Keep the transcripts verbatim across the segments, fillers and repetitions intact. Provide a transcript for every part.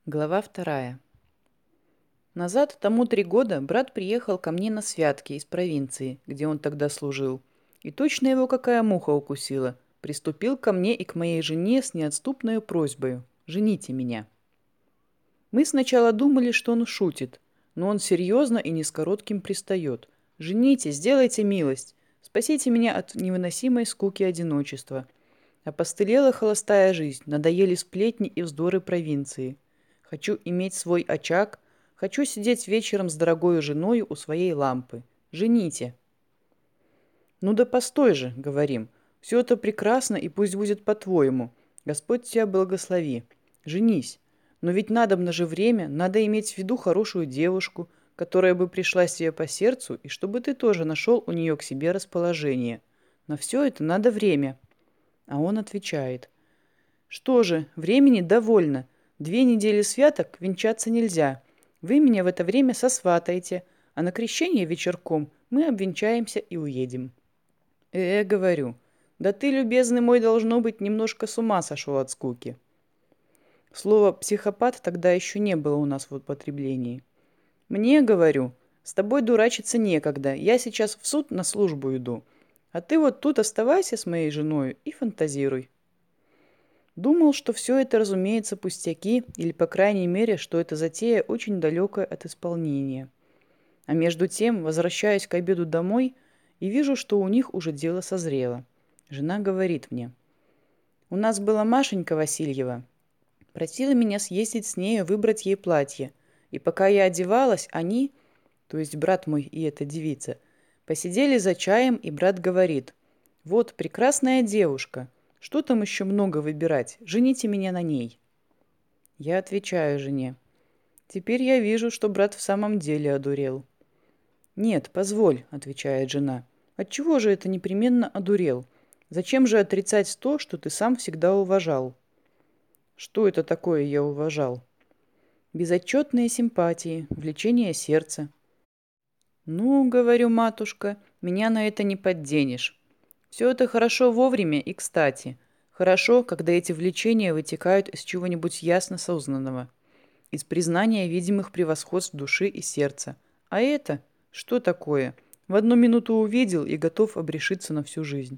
Глава вторая. Назад, тому три года, брат приехал ко мне на святки из провинции, где он тогда служил. И точно его какая муха укусила. Приступил ко мне и к моей жене с неотступной просьбой: «Жените меня». Мы сначала думали, что он шутит, но он серьезно и не с коротким пристает: «Жените, сделайте милость, спасите меня от невыносимой скуки одиночества. Опостылела холостая жизнь, надоели сплетни и вздоры провинции. Хочу иметь свой очаг, хочу сидеть вечером с дорогою женою у своей лампы. Жените». «Ну да постой же», — говорим, — «все это прекрасно, и пусть будет по-твоему. Господь тебя благослови. Женись. Но ведь надобно же время, надо иметь в виду хорошую девушку, которая бы пришла тебе по сердцу, и чтобы ты тоже нашел у нее к себе расположение. На все это надо время». А он отвечает: «Что же, времени довольно. Две недели святок венчаться нельзя. Вы меня в это время сосватаете, а на крещение вечерком мы обвенчаемся и уедем». «Э, — говорю, — да ты, любезный мой, должно быть, немножко с ума сошел от скуки». Слово «психопат» тогда еще не было у нас в употреблении. «Мне, — говорю, — с тобой дурачиться некогда, я сейчас в суд на службу иду, а ты вот тут оставайся с моей женой и фантазируй». Думал, что все это, разумеется, пустяки, или, по крайней мере, что эта затея очень далекая от исполнения. А между тем возвращаюсь к обеду домой и вижу, что у них уже дело созрело. Жена говорит мне: «У нас была Машенька Васильева. Просила меня съездить с нею выбрать ей платье. И пока я одевалась, они, то есть брат мой и эта девица, посидели за чаем, и брат говорит: «Вот прекрасная девушка. Что там еще много выбирать? Жените меня на ней». Я отвечаю жене: «Теперь я вижу, что брат в самом деле одурел». «Нет, позволь», — отвечает жена. «Отчего же это непременно одурел? Зачем же отрицать то, что ты сам всегда уважал?» «Что это такое я уважал?» «Безотчетные симпатии, влечение сердца». «Ну, — говорю, матушка, — меня на это не подденешь. Все это хорошо вовремя и кстати. Хорошо, когда эти влечения вытекают из чего-нибудь ясно сознанного, из признания видимых превосходств души и сердца. А это? Что такое? В одну минуту увидел и готов обрешиться на всю жизнь».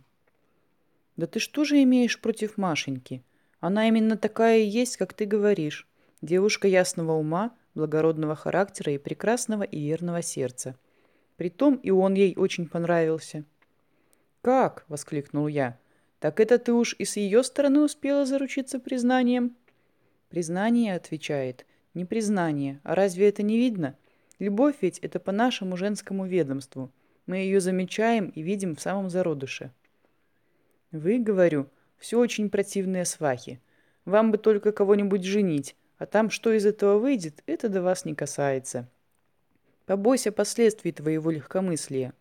«Да ты что же имеешь против Машеньки? Она именно такая и есть, как ты говоришь. Девушка ясного ума, благородного характера и прекрасного и верного сердца. Притом и он ей очень понравился». «Как?» — воскликнул я. «Так это ты уж и с ее стороны успела заручиться признанием?» «Признание, — отвечает, — не признание. А разве это не видно? Любовь ведь это по нашему женскому ведомству. Мы ее замечаем и видим в самом зародыше». «Вы, — говорю, — все очень противные свахи. Вам бы только кого-нибудь женить, а там, что из этого выйдет, это до вас не касается. Побойся последствий твоего легкомыслия».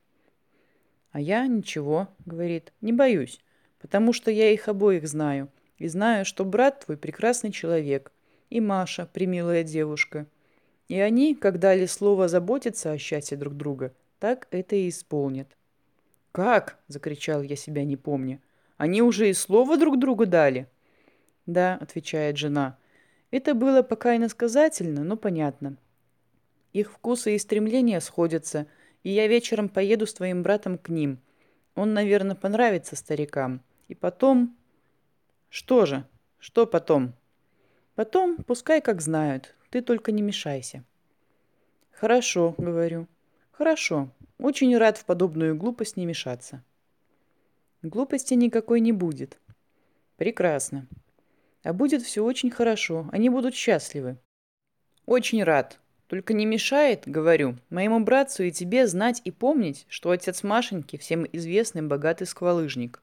«А я ничего, — говорит, — не боюсь, потому что я их обоих знаю, и знаю, что брат твой прекрасный человек, и Маша примилая девушка. И они, как дали слово заботиться о счастье друг друга, так это и исполнят». «Как?» — закричал я, себя не помня. «Они уже и слово друг другу дали?» «Да, — отвечает жена, — это было пока иносказательно, но понятно. Их вкусы и стремления сходятся, и я вечером поеду с твоим братом к ним. Он, наверное, понравится старикам. И потом...» «Что же? Что потом?» «Потом, пускай как знают, ты только не мешайся». «Хорошо, — говорю, — хорошо. Очень рад в подобную глупость не мешаться». «Глупости никакой не будет». «Прекрасно. А будет все очень хорошо, они будут счастливы». «Очень рад. Только не мешает, — говорю, — моему братцу и тебе знать и помнить, что отец Машеньки всем известный богатый сквалыжник».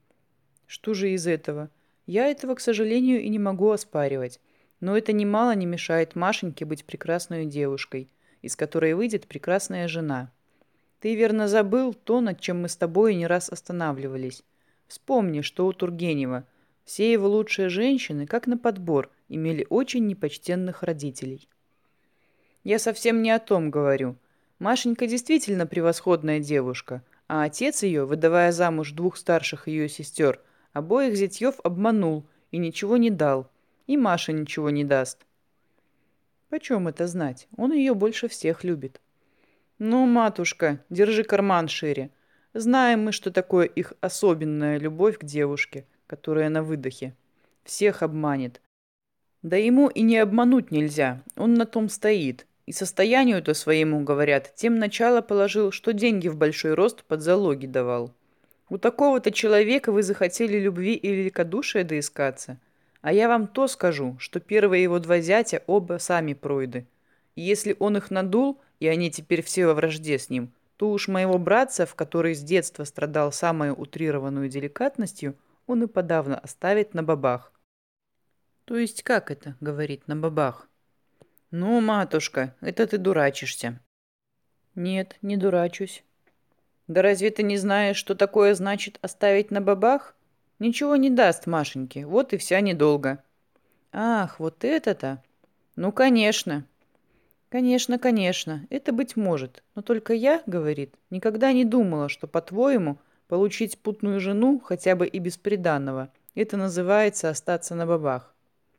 «Что же из этого? Я этого, к сожалению, и не могу оспаривать. Но это немало не мешает Машеньке быть прекрасной девушкой, из которой выйдет прекрасная жена. Ты верно забыл то, над чем мы с тобой не раз останавливались. Вспомни, что у Тургенева все его лучшие женщины, как на подбор, имели очень непочтенных родителей». «Я совсем не о том говорю. Машенька действительно превосходная девушка, а отец ее, выдавая замуж двух старших ее сестер, обоих зятьев обманул и ничего не дал. И Маша ничего не даст». Почем это знать? Он ее больше всех любит. Ну, матушка, держи карман шире. Знаем мы, что такое их особенная любовь к девушке, которая на выдохе. Всех обманет. Да ему и не обмануть нельзя, он на том стоит. И состоянию-то своему, говорят, тем начало положил, что деньги в большой рост под залоги давал. У такого-то человека вы захотели любви и великодушия доискаться. А я вам то скажу, что первые его два зятя оба сами пройды. И если он их надул, и они теперь все во вражде с ним, то уж моего братца, в который с детства страдал самой утрированную деликатностью, он и подавно оставит на бабах. То есть как это, говорит, на бабах? Ну, матушка, это ты дурачишься. Нет, не дурачусь. Да разве ты не знаешь, что такое значит оставить на бабах? Ничего не даст Машеньке, вот и вся недолго. Ах, вот это-то. Ну, конечно. Конечно, конечно, это быть может. Но только я, говорит, никогда не думала, что, по-твоему, получить путную жену, хотя бы и без приданого, это называется остаться на бабах.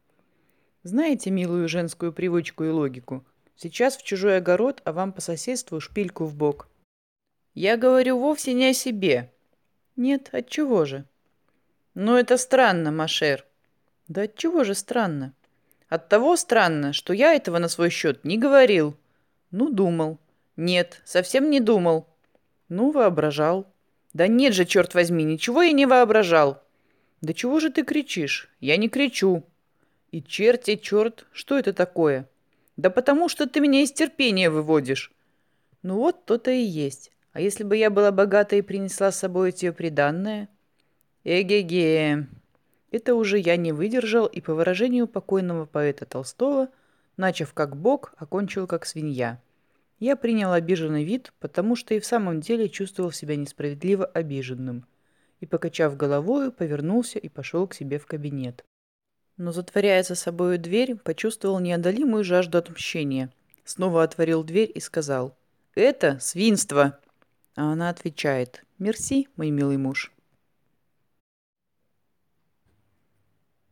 Знаете милую женскую привычку и логику? Сейчас в чужой огород, а вам по соседству шпильку в бок. Я говорю вовсе не о себе. Нет, отчего же? Ну, это странно, Машер. Да отчего же странно? От того странно, что я этого на свой счет не говорил. Ну, думал. Нет, совсем не думал. Ну, воображал. Да нет же, черт возьми, ничего я не воображал. Да чего же ты кричишь? Я не кричу. И черти, черт, что это такое? Да потому что ты меня из терпения выводишь. Ну вот то-то и есть. А если бы я была богата и принесла с собой тебе приданное? Эге-ге. Это уже я не выдержал и, по выражению покойного поэта Толстого, начав как бог, окончил как свинья. Я принял обиженный вид, потому что и в самом деле чувствовал себя несправедливо обиженным. И, покачав головою, повернулся и пошел к себе в кабинет. Но, затворяя за собою дверь, почувствовал неодолимую жажду отмщения. Снова отворил дверь и сказал: «Это свинство!» А она отвечает: «Мерси, мой милый муж».